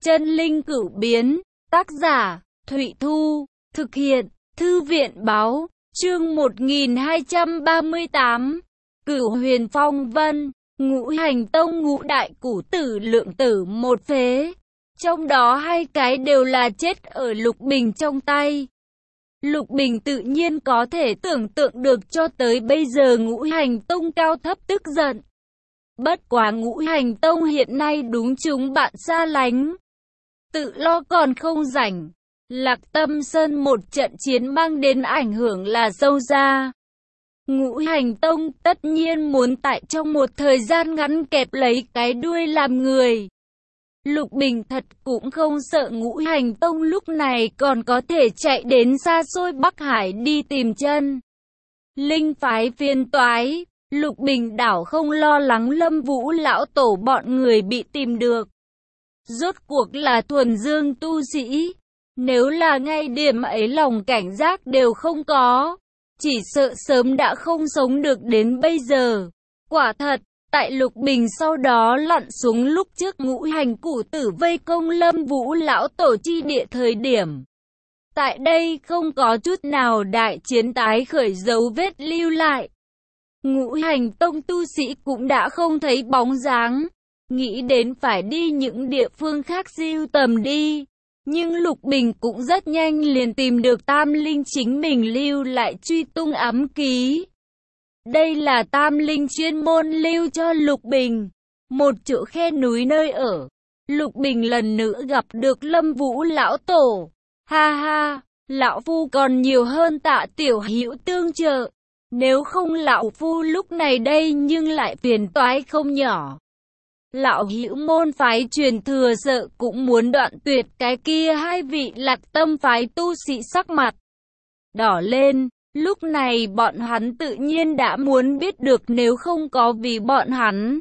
Chân linh cửu biến, tác giả, Thụy Thu, thực hiện, Thư viện báo, chương 1238, Cửu Huyền Phong Vân, Ngũ Hành Tông ngũ đại củ tử lượng tử một phế. Trong đó hai cái đều là chết ở Lục Bình trong tay. Lục Bình tự nhiên có thể tưởng tượng được cho tới bây giờ Ngũ Hành Tông cao thấp tức giận. Bất quá Ngũ Hành Tông hiện nay đúng chúng bạn xa lánh. Tự lo còn không rảnh. Lạc Tâm Sơn một trận chiến mang đến ảnh hưởng là sâu xa. Ngũ Hành Tông tất nhiên muốn tại trong một thời gian ngắn kẹp lấy cái đuôi làm người. Lục Bình thật cũng không sợ Ngũ Hành Tông lúc này còn có thể chạy đến xa xôi Bắc Hải đi tìm chân linh phái phiền toái. Lục Bình đảo không lo lắng Lâm Vũ lão tổ bọn người bị tìm được. Rốt cuộc là thuần dương tu sĩ. Nếu là ngay điểm ấy lòng cảnh giác đều không có, chỉ sợ sớm đã không sống được đến bây giờ. Quả thật, tại Lục Bình sau đó lặn xuống lúc trước Ngũ Hành củ tử vây công Lâm Vũ lão tổ chi địa thời điểm. Tại đây không có chút nào đại chiến tái khởi dấu vết lưu lại. Ngũ Hành Tông tu sĩ cũng đã không thấy bóng dáng, nghĩ đến phải đi những địa phương khác sưu tầm đi. Nhưng Lục Bình cũng rất nhanh liền tìm được Tam Linh chính mình lưu lại truy tung ám ký. Đây là Tam Linh chuyên môn lưu cho Lục Bình, một chỗ khe núi nơi ở. Lục Bình lần nữa gặp được Lâm Vũ lão tổ. Ha ha, lão phu còn nhiều hơn Tạ tiểu hữu tương trợ. Nếu không lão phu lúc này đây nhưng lại phiền toái không nhỏ. Lão hữu môn phái truyền thừa sợ cũng muốn đoạn tuyệt. Cái kia hai vị Lạc Tâm phái tu sĩ sắc mặt đỏ lên. Lúc này bọn hắn tự nhiên đã muốn biết được, nếu không có vì bọn hắn,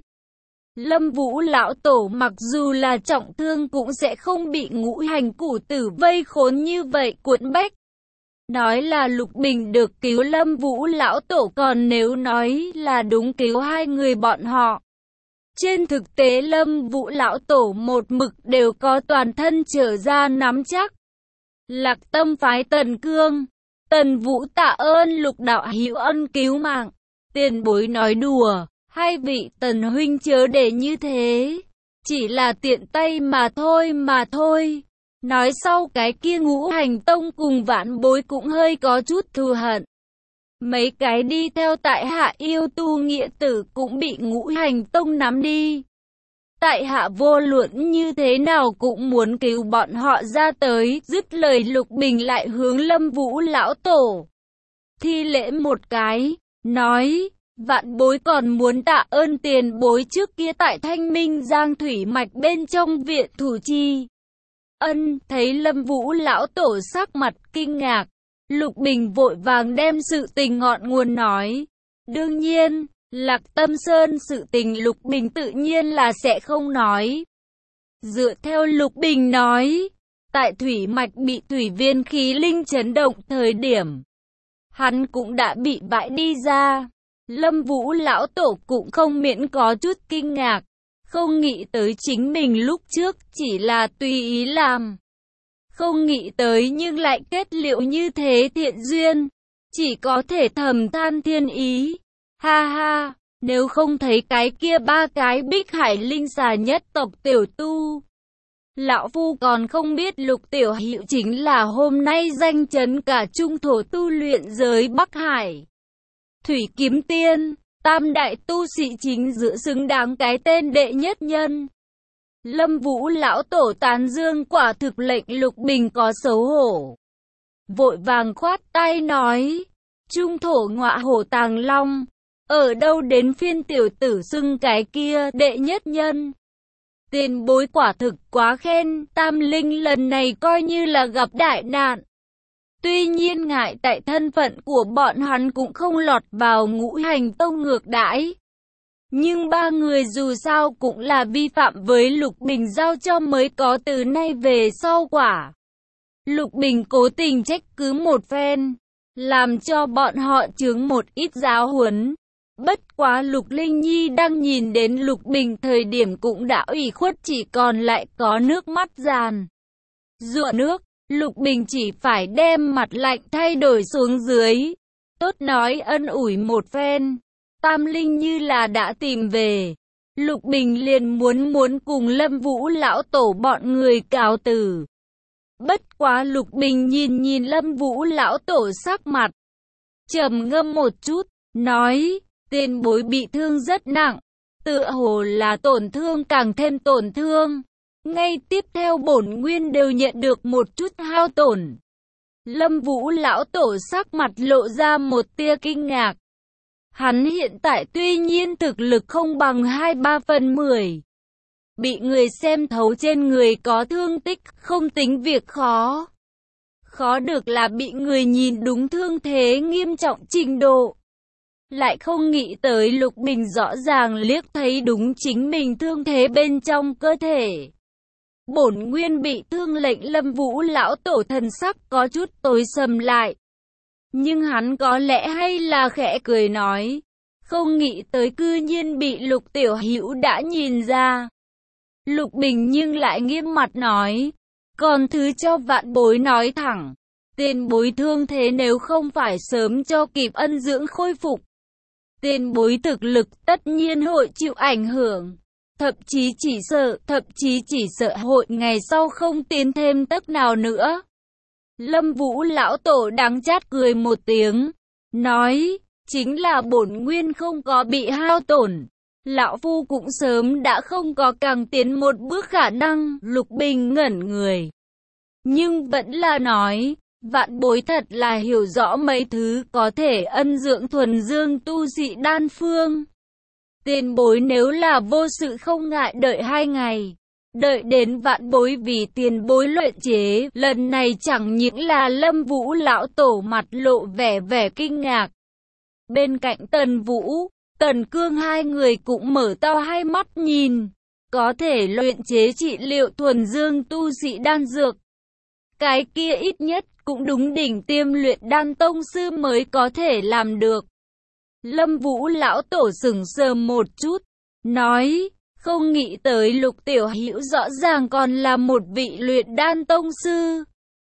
Lâm Vũ lão tổ mặc dù là trọng thương cũng sẽ không bị Ngũ Hành củ tử vây khốn như vậy cuốn bách. Nói là Lục Bình được cứu Lâm Vũ lão tổ, còn nếu nói là đúng cứu hai người bọn họ. Trên thực tế Lâm Vũ lão tổ một mực đều có toàn thân trở ra nắm chắc. Lạc Tâm phái Tần Cương, Tần Vũ tạ ơn Lục đạo hữu ân cứu mạng. Tiền bối nói đùa, hai vị Tần huynh chớ để như thế, chỉ là tiện tay mà thôi. Nói sau cái kia Ngũ Hành Tông cùng Vãn Bối cũng hơi có chút thù hận. Mấy cái đi theo tại hạ yêu tu nghĩa tử cũng bị Ngũ Hành Tông nắm đi. Tại hạ vô luận như thế nào cũng muốn cứu bọn họ ra tới. Dứt lời Lục Bình lại hướng Lâm Vũ lão tổ thi lễ một cái, nói: Vạn bối còn muốn tạ ơn tiền bối trước kia tại Thanh Minh Giang thủy mạch bên trong viện thủ chi ân. Thấy Lâm Vũ lão tổ sắc mặt kinh ngạc, Lục Bình vội vàng đem sự tình ngọn nguồn nói. Đương nhiên, Lạc Tâm Sơn sự tình Lục Bình tự nhiên là sẽ không nói. Dựa theo Lục Bình nói, tại thủy mạch bị thủy viên khí linh chấn động thời điểm, hắn cũng đã bị bãi đi ra. Lâm Vũ lão tổ cũng không miễn có chút kinh ngạc, không nghĩ tới chính mình lúc trước chỉ là tùy ý làm. Không nghĩ tới nhưng lại kết liễu như thế thiện duyên, chỉ có thể thầm than thiên ý. Ha ha, nếu không thấy cái kia ba cái Bích Hải linh xà nhất tộc tiểu tu, lão phu còn không biết Lục tiểu hữu chính là hôm nay danh chấn cả trung thổ tu luyện giới Bắc Hải. Thủy Kiếm Tiên, tam đại tu sĩ chính giữa xứng đáng cái tên đệ nhất nhân. Lâm Vũ lão tổ tán dương, quả thực lệnh Lục Bình có xấu hổ. Vội vàng khoát tay nói: Trung thổ ngọa hổ tàng long, ở đâu đến phiên tiểu tử xưng cái kia đệ nhất nhân. Tiền bối quả thực quá khen, Tam Linh lần này coi như là gặp đại nạn. Tuy nhiên ngại tại thân phận của bọn hắn cũng không lọt vào Ngũ Hành Tông ngược đãi. Nhưng ba người dù sao cũng là vi phạm với Lục Bình giao cho mới có từ nay về sau quả. Lục Bình cố tình trách cứ một phen, làm cho bọn họ chướng một ít giáo huấn. Bất quá Lục Linh Nhi đang nhìn đến Lục Bình thời điểm cũng đã ủy khuất, chỉ còn lại có nước mắt giàn giụa nước. Lục Bình chỉ phải đem mặt lạnh thay đổi xuống dưới, tốt nói ân ủi một phen. Tam Linh như là đã tìm về, Lục Bình liền muốn cùng Lâm Vũ lão tổ bọn người cáo từ. Bất quá Lục Bình nhìn Lâm Vũ lão tổ sắc mặt trầm ngâm một chút, nói, tiền bối bị thương rất nặng, tựa hồ là tổn thương càng thêm tổn thương. Ngay tiếp theo bổn nguyên đều nhận được một chút hao tổn. Lâm Vũ lão tổ sắc mặt lộ ra một tia kinh ngạc. Hắn hiện tại tuy nhiên thực lực không bằng 2/3/10. Bị người xem thấu trên người có thương tích không tính việc khó. Khó được là bị người nhìn đúng thương thế nghiêm trọng trình độ. Lại không nghĩ tới Lục Bình rõ ràng liếc thấy đúng chính mình thương thế bên trong cơ thể. Bổn nguyên bị thương lệnh Lâm Vũ lão tổ thần sắc có chút tối sầm lại. Nhưng hắn có lẽ hay là khẽ cười nói, không nghĩ tới cư nhiên bị Lục tiểu hữu đã nhìn ra. Lục Bình nhưng lại nghiêm mặt nói, còn thứ cho vạn bối nói thẳng, tiền bối thương thế nếu không phải sớm cho kịp ân dưỡng khôi phục, tiền bối thực lực tất nhiên hội chịu ảnh hưởng. Thậm chí chỉ sợ hội ngày sau không tiến thêm tấc nào nữa. Lâm Vũ lão tổ đắng chát cười một tiếng, nói, chính là bổn nguyên không có bị hao tổn, lão phu cũng sớm đã không có càng tiến một bước khả năng. Lục Bình ngẩn người, nhưng vẫn là nói, vạn bối thật là hiểu rõ mấy thứ có thể ân dưỡng thuần dương tu sĩ đan phương. Tiền bối nếu là vô sự không ngại đợi 2 ngày, đợi đến vạn bối vì tiền bối luyện chế. Lần này chẳng những là Lâm Vũ lão tổ mặt lộ vẻ kinh ngạc. Bên cạnh Tần Vũ, Tần Cương hai người cũng mở to hai mắt nhìn, có thể luyện chế trị liệu thuần dương tu sĩ đan dược. Cái kia ít nhất cũng đúng đỉnh tiêm luyện đan tông sư mới có thể làm được. Lâm Vũ lão tổ sững sờ một chút, nói, không nghĩ tới Lục tiểu hữu rõ ràng còn là một vị luyện đan tông sư.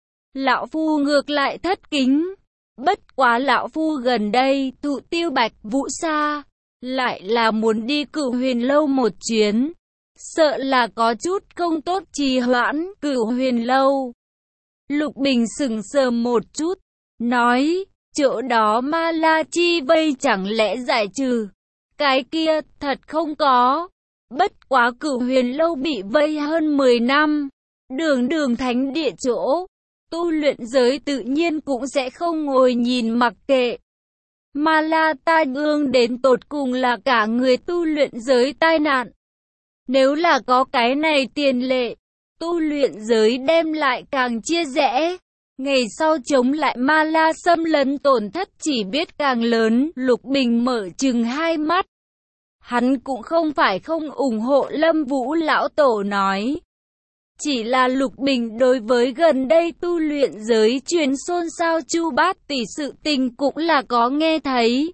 Lão phu ngược lại thất kính, bất quá lão phu gần đây thụ Tiêu Bạch Vũ xa, lại là muốn đi Cửu Huyền lâu một chuyến, sợ là có chút không tốt trì hoãn Cửu Huyền lâu. Lục Bình sững sờ một chút, nói, chỗ đó Ma La chi vây chẳng lẽ giải trừ? Cái kia thật không có. Bất quá Cửu Huyền lâu bị vây hơn 10 năm, đường thánh địa chỗ, tu luyện giới tự nhiên cũng sẽ không ngồi nhìn mặc kệ. Ma La tai ương đến tột cùng là cả người tu luyện giới tai nạn. Nếu là có cái này tiền lệ, tu luyện giới đem lại càng chia rẽ. Ngày sau chống lại Ma La xâm lấn tổn thất chỉ biết càng lớn. Lục Bình mở trừng hai mắt. Hắn cũng không phải không ủng hộ Lâm Vũ lão tổ nói. Chỉ là Lục Bình đối với gần đây tu luyện giới truyền xôn xao Chu Bát Tỷ sự tình cũng là có nghe thấy.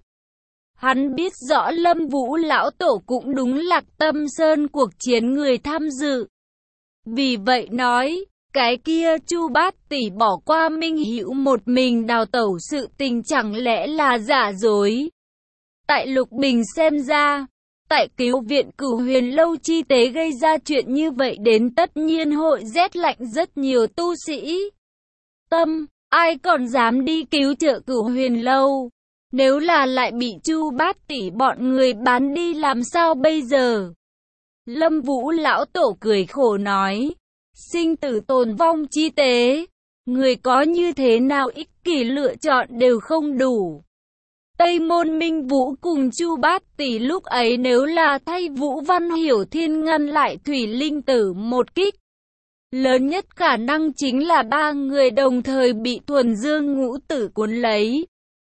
Hắn biết rõ Lâm Vũ lão tổ cũng đúng Lạc Tâm Sơn cuộc chiến người tham dự. Vì vậy nói, cái kia Chu Bát Tỷ bỏ qua Minh Hữu một mình đào tẩu sự tình chẳng lẽ là giả dối. Tại Lục Bình xem ra, tại Cứu viện Cửu Huyền lâu chi tế gây ra chuyện như vậy đến tất nhiên hội rét lạnh rất nhiều tu sĩ. Tâm, ai còn dám đi cứu trợ Cửu Huyền lâu? Nếu là lại bị Chu Bát Tỷ bọn người bán đi làm sao bây giờ? Lâm Vũ lão tổ cười khổ nói, sinh tử tồn vong chi tế, người có như thế nào ích kỷ lựa chọn đều không đủ. Tây Môn Minh Vũ cùng Chu Bát Tỷ lúc ấy nếu là thay Vũ Văn Hiểu Thiên ngăn lại Thủy Linh Tử một kích, lớn nhất khả năng chính là 3 người đồng thời bị Thuần Dương Ngũ Tử cuốn lấy.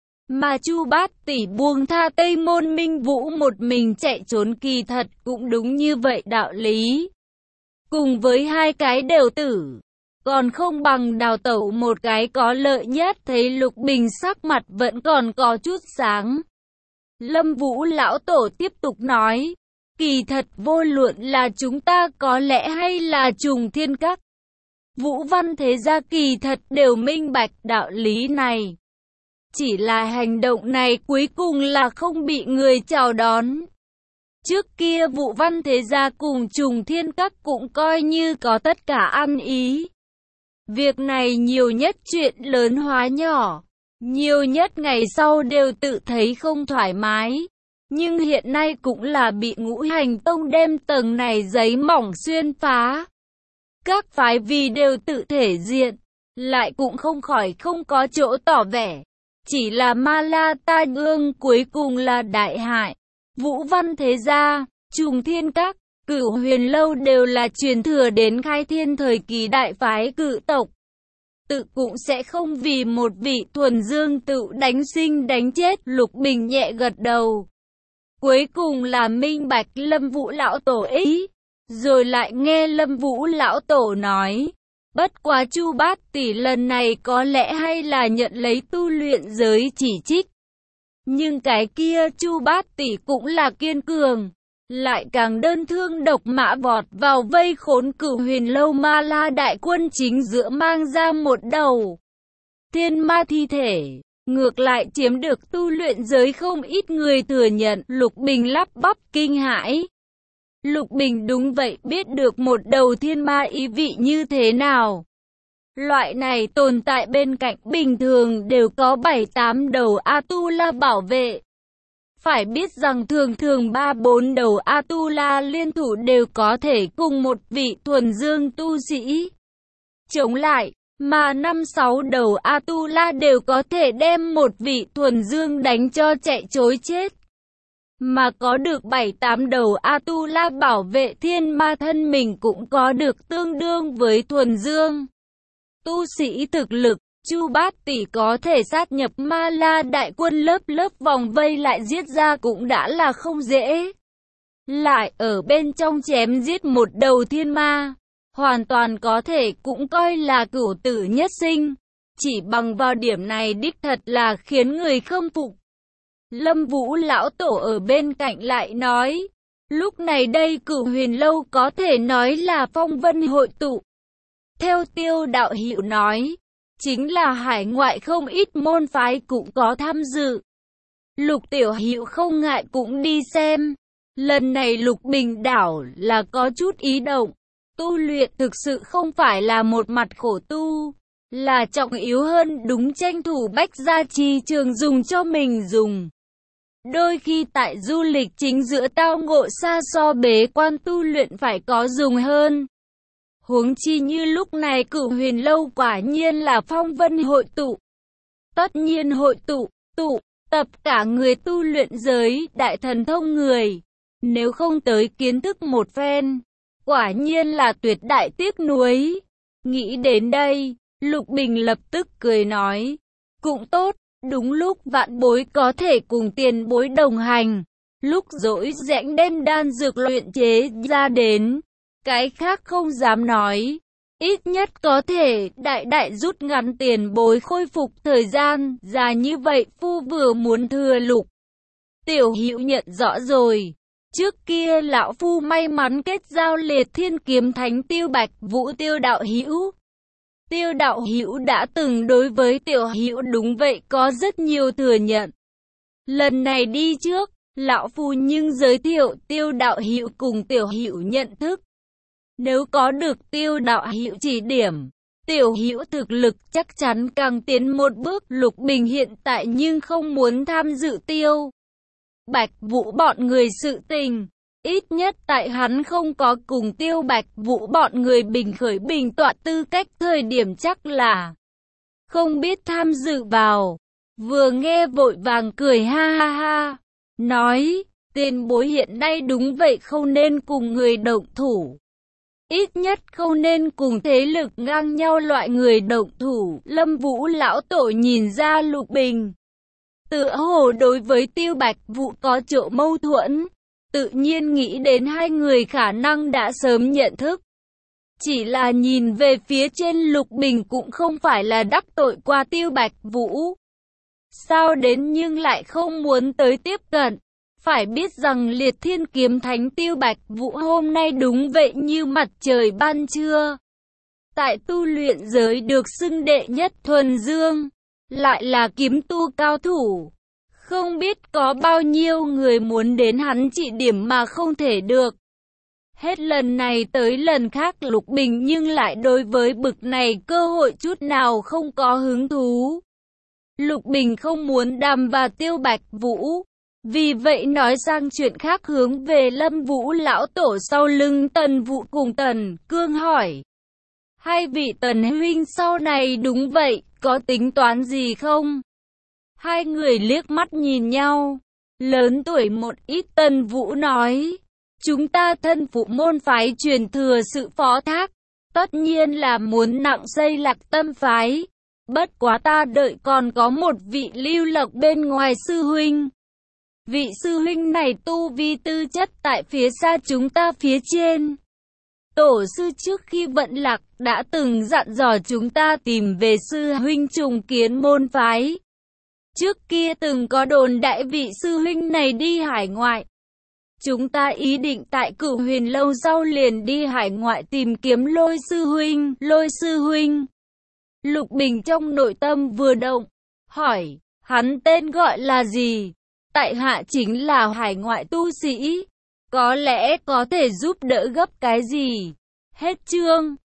Mà Chu Bát Tỷ buông tha Tây Môn Minh Vũ một mình chạy trốn kỳ thật cũng đúng như vậy đạo lý. Cùng với 2 cái đều tử, còn không bằng đào tẩu một cái có lợi nhất. Thấy Lục Bình sắc mặt vẫn còn có chút sáng. Lâm Vũ lão tổ tiếp tục nói, kỳ thật vô luận là chúng ta có lẽ hay là Trùng Thiên Các, Vũ Văn thế gia kỳ thật đều minh bạch đạo lý này. Chỉ là hành động này cuối cùng là không bị người chào đón. Trước kia Vũ Văn thế gia cùng Trùng Thiên Các cũng coi như có tất cả ăn ý. Việc này nhiều nhất chuyện lớn hóa nhỏ, nhiều nhất ngày sau đều tự thấy không thoải mái. Nhưng hiện nay cũng là bị Ngũ Hành Tông đem tầng này giấy mỏng xuyên phá. Các phái vì đều tự thể diện, lại cũng không khỏi không có chỗ tỏ vẻ. Chỉ là Ma La Tai Ương cuối cùng là đại hại. Vũ Văn thế gia, Trùng Thiên Các, Cửu Huyền Lâu đều là truyền thừa đến khai thiên thời kỳ đại phái cự tộc. Tự cũng sẽ không vì một vị thuần dương tự đánh sinh đánh chết. Lục Bình nhẹ gật đầu. Cuối cùng là minh bạch Lâm Vũ lão tổ ý. Rồi lại nghe Lâm Vũ lão tổ nói, bất quá Chu Bát tỷ lần này có lẽ hay là nhận lấy tu luyện giới chỉ trích. Nhưng cái kia Chu Bát tỷ cũng là kiên cường, lại càng đơn thương độc mã vọt vào vây khốn Cửu Huyền Lâu Ma La đại quân chính giữa, mang ra một đầu thiên ma thi thể, ngược lại chiếm được tu luyện giới không ít người thừa nhận. Lục Bình lắp bắp kinh hãi. Lục Bình đúng vậy, biết được một đầu thiên ma ý vị như thế nào. Loại này tồn tại bên cạnh bình thường đều có 7-8 đầu A-tu-la bảo vệ. Phải biết rằng thường thường 3-4 đầu A-tu-la liên thủ đều có thể cùng một vị thuần dương tu sĩ chống lại, mà 5-6 đầu A-tu-la đều có thể đem một vị thuần dương đánh cho chạy trối chết. Mà có được 7-8 đầu A-tu-la bảo vệ, thiên ma thân mình cũng có được tương đương với thuần dương tu sĩ thực lực. Chu Bát tỷ có thể sát nhập Ma La đại quân, lớp lớp vòng vây lại giết ra cũng đã là không dễ. Lại ở bên trong chém giết một đầu thiên ma, hoàn toàn có thể cũng coi là cửu tử nhất sinh. Chỉ bằng vào điểm này đích thật là khiến người khâm phục. Lâm Vũ lão tổ ở bên cạnh lại nói, lúc này đây Cửu Huyền Lâu có thể nói là phong vân hội tụ. Theo Tiêu đạo hữu nói, chính là hải ngoại không ít môn phái cũng có tham dự. Lục tiểu hữu không ngại cũng đi xem. Lần này Lục Bình đảo là có chút ý động. Tu luyện thực sự không phải là một mặt khổ tu, là trọng yếu hơn đúng tranh thủ bách gia chi trường dùng cho mình dùng. Đôi khi tại du lịch chính giữa tao ngộ xa so bế quan tu luyện phải có dùng hơn. Huống chi như lúc này Cửu Huyền Lâu quả nhiên là phong vân hội tụ. Tất nhiên hội tụ, tập cả người tu luyện giới, đại thần thông người. Nếu không tới kiến thức một phen, quả nhiên là tuyệt đại tiếc nuối. Nghĩ đến đây, Lục Bình lập tức cười nói, cũng tốt, đúng lúc vạn bối có thể cùng tiền bối đồng hành. Lúc rỗi rãnh đem đan dược luyện chế ra đến. Cái khác không dám nói, ít nhất có thể đại rút ngắn tiền bối khôi phục thời gian dài như vậy. Phu vừa muốn thưa Lục tiểu hữu nhận rõ rồi, trước kia lão phu may mắn kết giao Liệt Thiên Kiếm Thánh Tiêu Bạch Vũ Tiêu đạo hữu. Tiêu đạo hữu đã từng đối với tiểu hữu đúng vậy có rất nhiều thừa nhận. Lần này đi trước, lão phu nhưng giới thiệu Tiêu đạo hữu cùng tiểu hữu nhận thức. Nếu có được Tiêu đạo hữu chỉ điểm, tiểu hữu thực lực chắc chắn càng tiến một bước. Lục Bình hiện tại nhưng không muốn tham dự Tiêu Bạch Vũ bọn người sự tình. Ít nhất tại hắn không có cùng Tiêu Bạch Vũ bọn người bình khởi bình tọa tư cách thời điểm chắc là không biết tham dự vào. Vừa nghe vội vàng cười ha ha ha, nói, tiền bối hiện nay đúng vậy không nên cùng người động thủ. Ít nhất không nên cùng thế lực ngang nhau loại người động thủ. Lâm Vũ lão tổ nhìn ra Lục Bình tựa hồ đối với Tiêu Bạch Vũ có chỗ mâu thuẫn, tự nhiên nghĩ đến hai người khả năng đã sớm nhận thức. Chỉ là nhìn về phía trên, Lục Bình cũng không phải là đắc tội qua Tiêu Bạch Vũ. Sao đến nhưng lại không muốn tới tiếp cận. Phải biết rằng Liệt Thiên Kiếm Thánh Tiêu Bạch Vũ hôm nay đúng vậy như mặt trời ban trưa. Tại tu luyện giới được xưng đệ nhất thuần dương, lại là kiếm tu cao thủ. Không biết có bao nhiêu người muốn đến hắn chỉ điểm mà không thể được. Hết lần này tới lần khác Lục Bình nhưng lại đối với bực này cơ hội chút nào không có hứng thú. Lục Bình không muốn đàm và Tiêu Bạch Vũ. Vì vậy nói sang chuyện khác hướng về Lâm Vũ lão tổ sau lưng Tần Vũ cùng Tần Cương hỏi. Hai vị Tần huynh sau này đúng vậy, có tính toán gì không? Hai người liếc mắt nhìn nhau. Lớn tuổi một ít Tần Vũ nói. Chúng ta thân phụ môn phái truyền thừa sự phó thác. Tất nhiên là muốn nặng xây Lạc Tâm phái. Bất quá ta đợi còn có một vị Lưu Lộc bên ngoài sư huynh. Vị sư huynh này tu vi tư chất tại phía xa chúng ta phía trên. Tổ sư trước khi vận lạc đã từng dặn dò chúng ta tìm về sư huynh trùng kiến môn phái. Trước kia từng có đồn đại vị sư huynh này đi hải ngoại. Chúng ta ý định tại Cửu Huyền lâu sau liền đi hải ngoại tìm kiếm Lôi sư huynh, Lôi sư huynh. Lục Bình trong nội tâm vừa động, hỏi, hắn tên gọi là gì? Tại hạ chính là hải ngoại tu sĩ, có lẽ có thể giúp đỡ gấp cái gì? Hết chương.